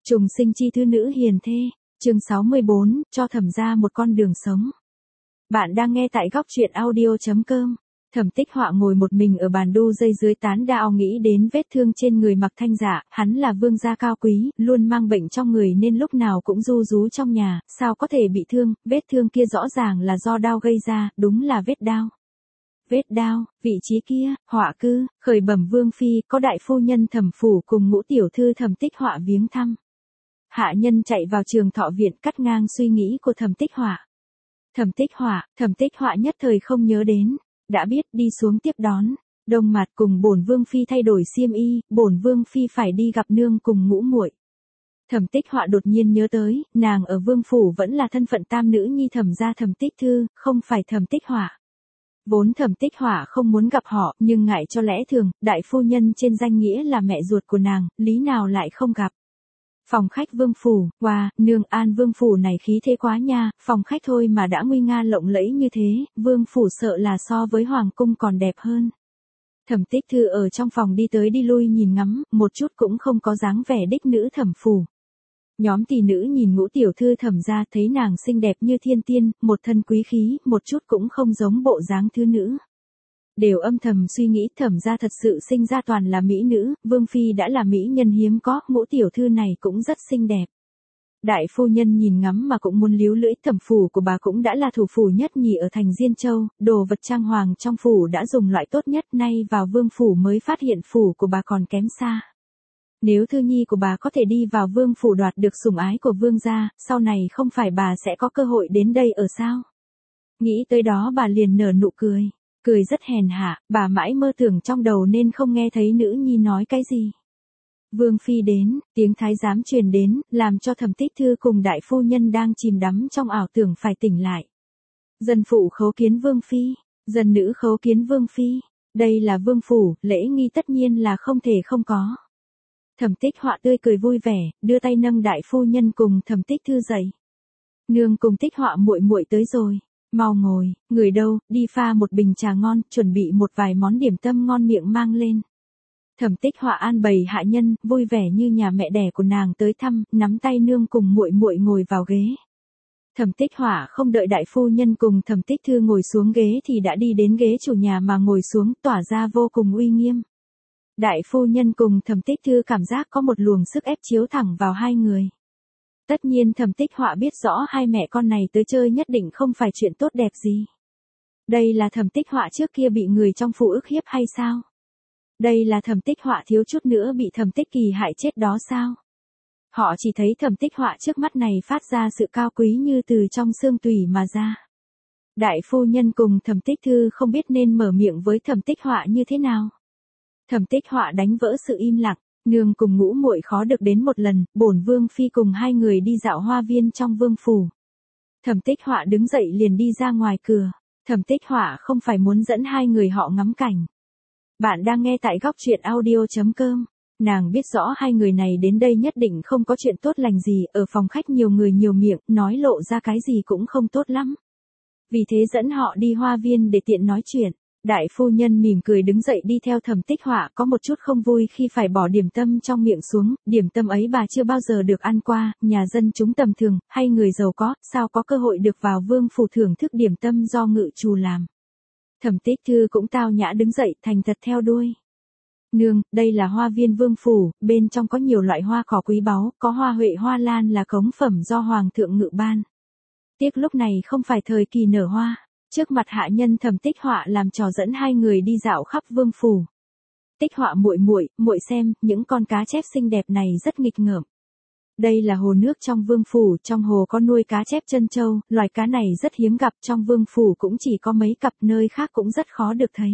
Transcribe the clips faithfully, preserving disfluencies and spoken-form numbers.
Trùng sinh chi thư nữ hiền thê, chương sáu mươi bốn, cho thẩm gia một con đường sống. Bạn đang nghe tại góc truyện audio chấm com. Thẩm Tích Họa ngồi một mình ở bàn đu dây dưới tán đao nghĩ đến vết thương trên người Mặc Thanh Dạ, hắn là vương gia cao quý, luôn mang bệnh trong người nên lúc nào cũng ru rú trong nhà, sao có thể bị thương, vết thương kia rõ ràng là do đao gây ra, đúng là vết đao. Vết đao, vị trí kia, Họa cư, khởi bẩm vương phi, có đại phu nhân Thẩm phủ cùng ngũ tiểu thư Thẩm Tích Họa viếng thăm. Hạ nhân chạy vào Trường Thọ viện cắt ngang suy nghĩ của Thẩm Tích Họa. Thẩm Tích Họa, Thẩm Tích Họa nhất thời không nhớ đến, đã biết đi xuống tiếp đón. Đông Mạt cùng bổn vương phi thay đổi xiêm y, bổn vương phi phải đi gặp nương cùng ngũ muội. Thẩm Tích Họa đột nhiên nhớ tới, nàng ở vương phủ vẫn là thân phận tam nữ nhi Thẩm gia Thẩm Tích Thư, không phải Thẩm Tích Họa. Vốn Thẩm Tích Họa không muốn gặp họ, nhưng ngại cho lẽ thường, đại phu nhân trên danh nghĩa là mẹ ruột của nàng, lý nào lại không gặp. Phòng khách vương phủ, wow, nương an vương phủ này khí thế quá nha, phòng khách thôi mà đã nguy nga lộng lẫy như thế, vương phủ sợ là so với hoàng cung còn đẹp hơn. Thẩm Tích Thư ở trong phòng đi tới đi lui nhìn ngắm, một chút cũng không có dáng vẻ đích nữ thẩm phủ. Nhóm tỷ nữ nhìn ngũ tiểu thư Thẩm gia thấy nàng xinh đẹp như thiên tiên, một thân quý khí, một chút cũng không giống bộ dáng thứ nữ. Đều âm thầm suy nghĩ Thẩm gia thật sự sinh ra toàn là mỹ nữ, vương phi đã là mỹ nhân hiếm có, ngũ tiểu thư này cũng rất xinh đẹp. Đại phu nhân nhìn ngắm mà cũng muốn líu lưỡi, Thẩm phủ của bà cũng đã là thủ phủ nhất nhì ở thành Diên Châu, đồ vật trang hoàng trong phủ đã dùng loại tốt nhất, nay vào vương phủ mới phát hiện phủ của bà còn kém xa. Nếu thư nhi của bà có thể đi vào vương phủ đoạt được sủng ái của vương gia, sau này không phải bà sẽ có cơ hội đến đây ở sao? Nghĩ tới đó bà liền nở nụ cười. Cười rất hèn hạ, bà mãi mơ tưởng trong đầu nên không nghe thấy nữ nhi nói cái gì. Vương phi đến, tiếng thái giám truyền đến, làm cho Thẩm Tích Thư cùng đại phu nhân đang chìm đắm trong ảo tưởng phải tỉnh lại. Dân phụ khấu kiến vương phi, dân nữ khấu kiến vương phi, đây là vương phủ, lễ nghi tất nhiên là không thể không có. Thẩm Tích Họa tươi cười vui vẻ, đưa tay nâng đại phu nhân cùng Thẩm Tích Thư dậy. Nương cùng Tích Họa muội muội tới rồi. Mau ngồi, người đâu, đi pha một bình trà ngon, chuẩn bị một vài món điểm tâm ngon miệng mang lên. Thẩm Tích Họa an bày hạ nhân, vui vẻ như nhà mẹ đẻ của nàng tới thăm, nắm tay nương cùng muội muội ngồi vào ghế. Thẩm Tích Họa không đợi đại phu nhân cùng Thẩm Tích Thư ngồi xuống ghế thì đã đi đến ghế chủ nhà mà ngồi xuống, tỏa ra vô cùng uy nghiêm. Đại phu nhân cùng Thẩm Tích Thư cảm giác có một luồng sức ép chiếu thẳng vào hai người. Tất nhiên Thẩm Tích Họa biết rõ hai mẹ con này tới chơi nhất định không phải chuyện tốt đẹp gì. Đây là Thẩm Tích Họa trước kia bị người trong phủ ức hiếp hay sao? Đây là Thẩm Tích Họa thiếu chút nữa bị Thẩm Tích Kỳ hại chết đó sao? Họ chỉ thấy Thẩm Tích Họa trước mắt này phát ra sự cao quý như từ trong xương tủy mà ra. Đại phu nhân cùng Thẩm Tích Thư không biết nên mở miệng với Thẩm Tích Họa như thế nào. Thẩm Tích Họa đánh vỡ sự im lặng. Nương cùng ngũ muội khó được đến một lần, bổn vương phi cùng hai người đi dạo hoa viên trong vương phủ. Thẩm Tích Họa đứng dậy liền đi ra ngoài cửa. Thẩm Tích Họa không phải muốn dẫn hai người họ ngắm cảnh. Bạn đang nghe tại góc truyện audio chấm com. Nàng biết rõ hai người này đến đây nhất định không có chuyện tốt lành gì, ở phòng khách nhiều người nhiều miệng, nói lộ ra cái gì cũng không tốt lắm. Vì thế dẫn họ đi hoa viên để tiện nói chuyện. Đại phu nhân mỉm cười đứng dậy đi theo Thẩm Tích Họa, có một chút không vui khi phải bỏ điểm tâm trong miệng xuống, điểm tâm ấy bà chưa bao giờ được ăn qua, nhà dân chúng tầm thường, hay người giàu có, sao có cơ hội được vào vương phủ thưởng thức điểm tâm do ngự trù làm. Thẩm Tích Thư cũng tao nhã đứng dậy, thành thật theo đuôi. Nương, đây là hoa viên vương phủ, bên trong có nhiều loại hoa cỏ quý báu, có hoa huệ hoa lan là cống phẩm do hoàng thượng ngự ban. Tiếc lúc này không phải thời kỳ nở hoa. Trước mặt hạ nhân Thẩm Tích Họa làm trò dẫn hai người đi dạo khắp vương phủ. Tích Họa muội muội, muội xem, những con cá chép xinh đẹp này rất nghịch ngợm. Đây là hồ nước trong vương phủ, trong hồ có nuôi cá chép chân châu, loài cá này rất hiếm gặp, trong vương phủ cũng chỉ có mấy cặp, nơi khác cũng rất khó được thấy.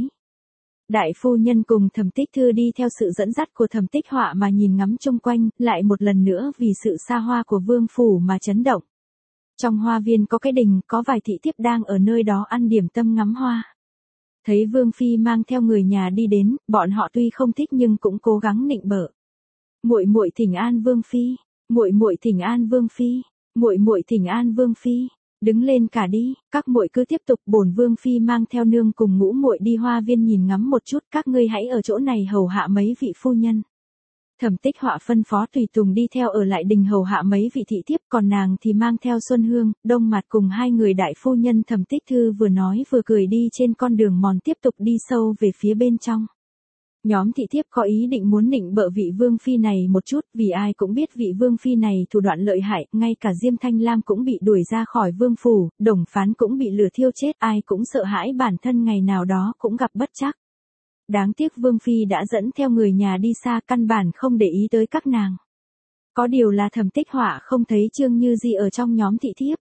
Đại phu nhân cùng Thẩm Tích Thư đi theo sự dẫn dắt của Thẩm Tích Họa mà nhìn ngắm chung quanh, lại một lần nữa vì sự xa hoa của vương phủ mà chấn động. Trong hoa viên có cái đình, có vài thị thiếp đang ở nơi đó ăn điểm tâm ngắm hoa. Thấy vương phi mang theo người nhà đi đến, bọn họ tuy không thích nhưng cũng cố gắng nịnh bợ. Muội muội thỉnh an vương phi, muội muội thỉnh an vương phi, muội muội thỉnh an vương phi, đứng lên cả đi, các muội cứ tiếp tục, bổn vương phi mang theo nương cùng ngũ muội đi hoa viên nhìn ngắm một chút, các ngươi hãy ở chỗ này hầu hạ mấy vị phu nhân. Thẩm Tích Họa phân phó tùy tùng đi theo ở lại đình hầu hạ mấy vị thị thiếp, còn nàng thì mang theo Xuân Hương, Đông Mặt cùng hai người đại phu nhân Thẩm Tích Thư vừa nói vừa cười đi trên con đường mòn tiếp tục đi sâu về phía bên trong. Nhóm thị thiếp có ý định muốn nịnh bợ vị vương phi này một chút, vì ai cũng biết vị vương phi này thủ đoạn lợi hại, ngay cả Diêm Thanh Lam cũng bị đuổi ra khỏi vương phủ, Đồng Phán cũng bị lửa thiêu chết, ai cũng sợ hãi bản thân ngày nào đó cũng gặp bất trắc. Đáng tiếc vương phi đã dẫn theo người nhà đi xa, căn bản không để ý tới các nàng. Có điều là Thẩm Tích Họa không thấy Trương Như Di ở trong nhóm thị thiếp,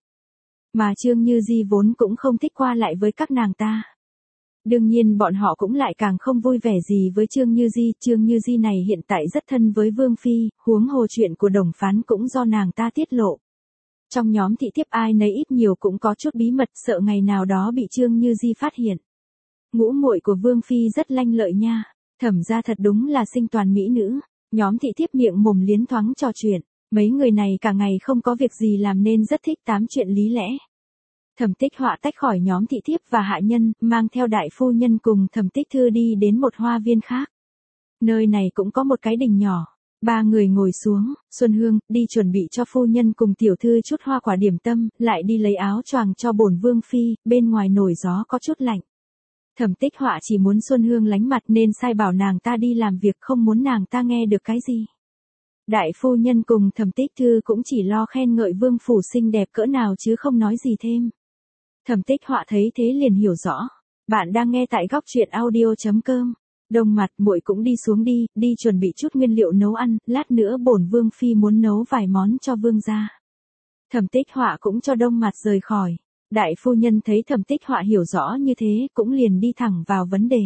mà Trương Như Di vốn cũng không thích qua lại với các nàng ta. Đương nhiên bọn họ cũng lại càng không vui vẻ gì với Trương Như Di, Trương Như Di này hiện tại rất thân với Vương Phi, huống hồ chuyện của Đồng Phán cũng do nàng ta tiết lộ. Trong nhóm thị thiếp ai nấy ít nhiều cũng có chút bí mật, sợ ngày nào đó bị Trương Như Di phát hiện. Ngũ muội của Vương Phi rất lanh lợi nha, Thẩm gia thật đúng là sinh toàn mỹ nữ. Nhóm thị thiếp miệng mồm liến thoáng trò chuyện, mấy người này cả ngày không có việc gì làm nên rất thích tám chuyện lý lẽ. Thẩm Tích Họa tách khỏi nhóm thị thiếp và hạ nhân, mang theo đại phu nhân cùng Thẩm Tích Thư đi đến một hoa viên khác. Nơi này cũng có một cái đình nhỏ. Ba người ngồi xuống, Xuân Hương đi chuẩn bị cho phu nhân cùng tiểu thư chút hoa quả điểm tâm, lại đi lấy áo choàng cho bổn vương phi, bên ngoài nổi gió có chút lạnh. Thẩm Tích Họa chỉ muốn Xuân Hương lánh mặt nên sai bảo nàng ta đi làm việc, không muốn nàng ta nghe được cái gì. Đại phu nhân cùng Thẩm Tích Thư cũng chỉ lo khen ngợi vương phủ xinh đẹp cỡ nào chứ không nói gì thêm. Thẩm Tích Họa thấy thế liền hiểu rõ. Bạn đang nghe tại góc truyện audio chấm com. Đông Mặt, muội cũng đi xuống đi, đi chuẩn bị chút nguyên liệu nấu ăn, lát nữa bổn vương phi muốn nấu vài món cho vương gia. Thẩm Tích Họa cũng cho Đông Mặt rời khỏi. Đại phu nhân thấy Thẩm Tích Họa hiểu rõ như thế, cũng liền đi thẳng vào vấn đề.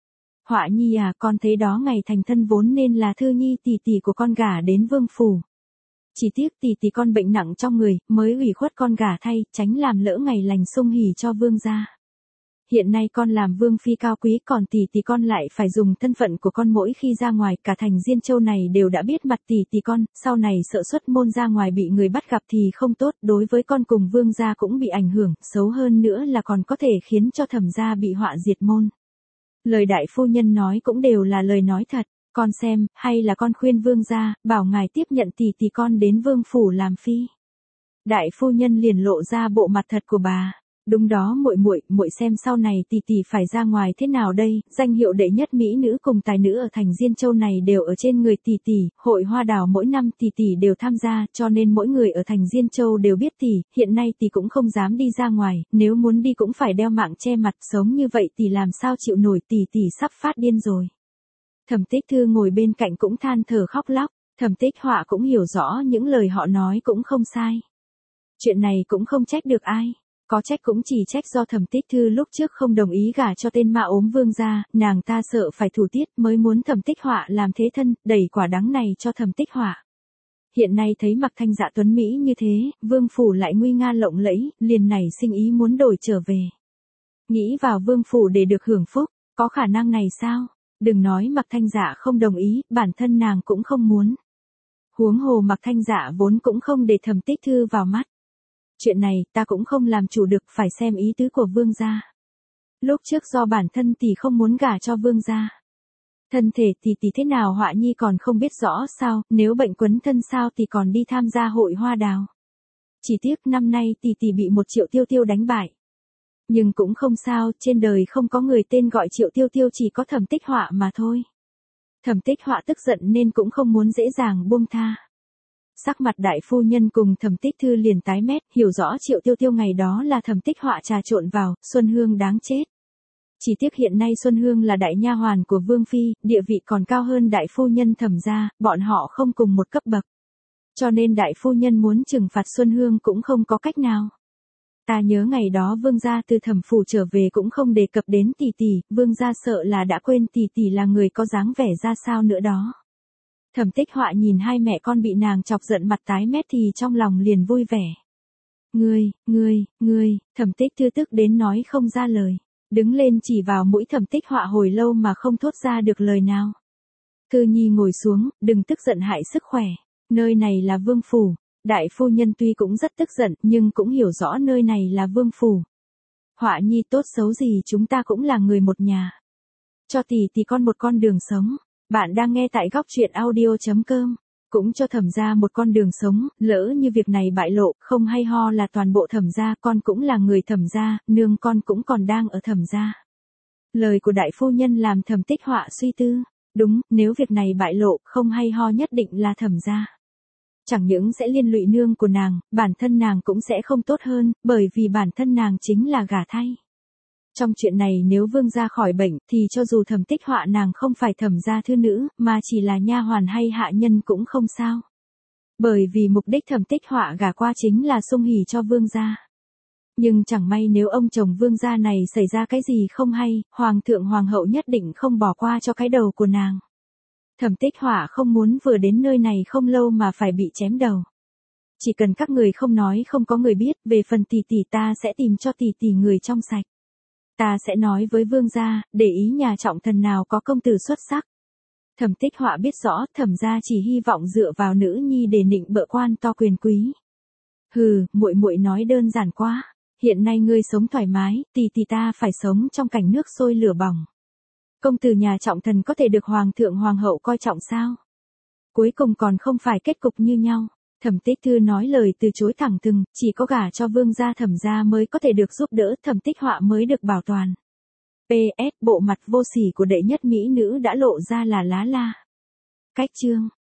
Họa nhi à, con thấy đó ngày thành thân vốn nên là Thư Nhi tỷ tỷ của con gả đến vương phủ. Chỉ tiếc tỷ tỷ con bệnh nặng trong người, mới ủy khuất con gả thay, tránh làm lỡ ngày lành sung hỉ cho vương gia. Hiện nay con làm vương phi cao quý, còn tỷ tỷ con lại phải dùng thân phận của con mỗi khi ra ngoài, cả thành Diên Châu này đều đã biết mặt tỷ tỷ con, sau này sợ xuất môn ra ngoài bị người bắt gặp thì không tốt, đối với con cùng vương gia cũng bị ảnh hưởng, xấu hơn nữa là còn có thể khiến cho Thẩm gia bị họa diệt môn. Lời đại phu nhân nói cũng đều là lời nói thật, con xem, hay là con khuyên vương gia, bảo ngài tiếp nhận tỷ tỷ con đến vương phủ làm phi. Đại phu nhân liền lộ ra bộ mặt thật của bà. Đúng đó muội muội, muội xem sau này tỷ tỷ phải ra ngoài thế nào đây, danh hiệu đệ nhất mỹ nữ cùng tài nữ ở thành Diên Châu này đều ở trên người tỷ tỷ, hội hoa đào mỗi năm tỷ tỷ đều tham gia, cho nên mỗi người ở thành Diên Châu đều biết tỷ, hiện nay tỷ cũng không dám đi ra ngoài, nếu muốn đi cũng phải đeo mạng che mặt, sống như vậy tỷ làm sao chịu nổi, tỷ tỷ sắp phát điên rồi. Thẩm Tích Thư ngồi bên cạnh cũng than thở khóc lóc, Thẩm Tích Họa cũng hiểu rõ những lời họ nói cũng không sai. Chuyện này cũng không trách được ai. Có trách cũng chỉ trách do Thẩm Tích Thư lúc trước không đồng ý gả cho tên ma ốm vương gia, nàng ta sợ phải thủ tiết mới muốn Thẩm Tích Họa làm thế thân, đẩy quả đắng này cho Thẩm Tích Họa. Hiện nay thấy Mặc Thanh Dạ tuấn mỹ như thế, vương phủ lại nguy nga lộng lẫy, liền nảy sinh ý muốn đổi trở về. Nghĩ vào vương phủ để được hưởng phúc, có khả năng này sao? Đừng nói Mặc Thanh Dạ không đồng ý, bản thân nàng cũng không muốn. Huống hồ Mặc Thanh Dạ vốn cũng không để Thẩm Tích Thư vào mắt. Chuyện này ta cũng không làm chủ được, phải xem ý tứ của vương gia. Lúc trước do bản thân tỷ không muốn gả cho vương gia. Thân thể tỷ tỷ thế nào Họa nhi còn không biết rõ sao, nếu bệnh quấn thân sao tỷ còn đi tham gia hội hoa đào. Chỉ tiếc năm nay tỷ tỷ bị một Triệu Tiêu Tiêu đánh bại. Nhưng cũng không sao, trên đời không có người tên gọi Triệu Tiêu Tiêu, chỉ có Thẩm Tích Họa mà thôi. Thẩm Tích Họa tức giận nên cũng không muốn dễ dàng buông tha. Sắc mặt đại phu nhân cùng Thẩm Tích Thư liền tái mét, hiểu rõ Triệu Tiêu Tiêu ngày đó là Thẩm Tích Họa trà trộn vào, Xuân Hương đáng chết. Chỉ tiếc hiện nay Xuân Hương là đại nha hoàn của vương phi, địa vị còn cao hơn đại phu nhân Thẩm gia, bọn họ không cùng một cấp bậc. Cho nên đại phu nhân muốn trừng phạt Xuân Hương cũng không có cách nào. Ta nhớ ngày đó vương gia từ Thẩm phủ trở về cũng không đề cập đến tỷ tỷ, vương gia sợ là đã quên tỷ tỷ là người có dáng vẻ ra sao nữa đó. Thẩm Tích Họa nhìn hai mẹ con bị nàng chọc giận mặt tái mét thì trong lòng liền vui vẻ. Ngươi, ngươi, ngươi, Thẩm Tích Thư tức đến nói không ra lời. Đứng lên chỉ vào mũi Thẩm Tích Họa hồi lâu mà không thốt ra được lời nào. Thư Nhi ngồi xuống, đừng tức giận hại sức khỏe. Nơi này là vương phủ. Đại phu nhân tuy cũng rất tức giận nhưng cũng hiểu rõ nơi này là vương phủ. Họa Nhi tốt xấu gì chúng ta cũng là người một nhà. Cho tỷ tỷ con một con đường sống. Bạn đang nghe tại góc truyện audio chấm com. Cũng cho Thẩm gia một con đường sống, lỡ như việc này bại lộ, không hay ho là toàn bộ Thẩm gia, con cũng là người Thẩm gia, nương con cũng còn đang ở Thẩm gia. Lời của đại phu nhân làm Thẩm Tích Họa suy tư. Đúng, nếu việc này bại lộ, không hay ho nhất định là Thẩm gia. Chẳng những sẽ liên lụy nương của nàng, bản thân nàng cũng sẽ không tốt hơn, bởi vì bản thân nàng chính là gả thay. Trong chuyện này nếu Vương gia khỏi bệnh, thì cho dù Thẩm Tích Họa nàng không phải Thẩm gia thư nữ, mà chỉ là nha hoàn hay hạ nhân cũng không sao. Bởi vì mục đích Thẩm Tích Họa gả qua chính là sung hỉ cho Vương gia. Nhưng chẳng may nếu ông chồng Vương gia này xảy ra cái gì không hay, Hoàng thượng Hoàng hậu nhất định không bỏ qua cho cái đầu của nàng. Thẩm Tích Họa không muốn vừa đến nơi này không lâu mà phải bị chém đầu. Chỉ cần các người không nói không có người biết, về phần tỷ tỷ ta sẽ tìm cho tỷ tỷ người trong sạch. Ta sẽ nói với Vương gia, để ý nhà trọng thần nào có công tử xuất sắc. Thẩm Tích Họa biết rõ, Thẩm gia chỉ hy vọng dựa vào nữ nhi để nịnh bợ quan to quyền quý. Hừ, muội muội nói đơn giản quá. Hiện nay ngươi sống thoải mái, tỷ tỷ ta phải sống trong cảnh nước sôi lửa bỏng. Công tử nhà trọng thần có thể được hoàng thượng hoàng hậu coi trọng sao? Cuối cùng còn không phải kết cục như nhau. Thẩm Tích Thư nói lời từ chối thẳng thừng, chỉ có gả cho Vương gia Thẩm gia mới có thể được giúp đỡ, Thẩm Tích Họa mới được bảo toàn. pê ét Bộ mặt vô sỉ của đệ nhất mỹ nữ đã lộ ra là lá la. Cách chương